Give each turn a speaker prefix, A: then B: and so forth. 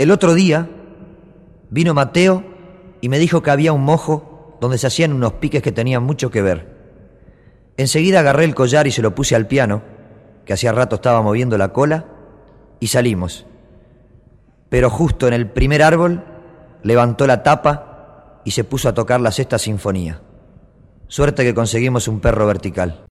A: El otro día vino Mateo y me dijo que había un mojo donde se hacían unos piques que tenían mucho que ver. Enseguida agarré el collar y se lo puse al piano, que hacía rato estaba moviendo la cola, y salimos. Pero justo en el primer árbol levantó la tapa y se puso a tocar la Sexta Sinfonía. Suerte que conseguimos un perro vertical.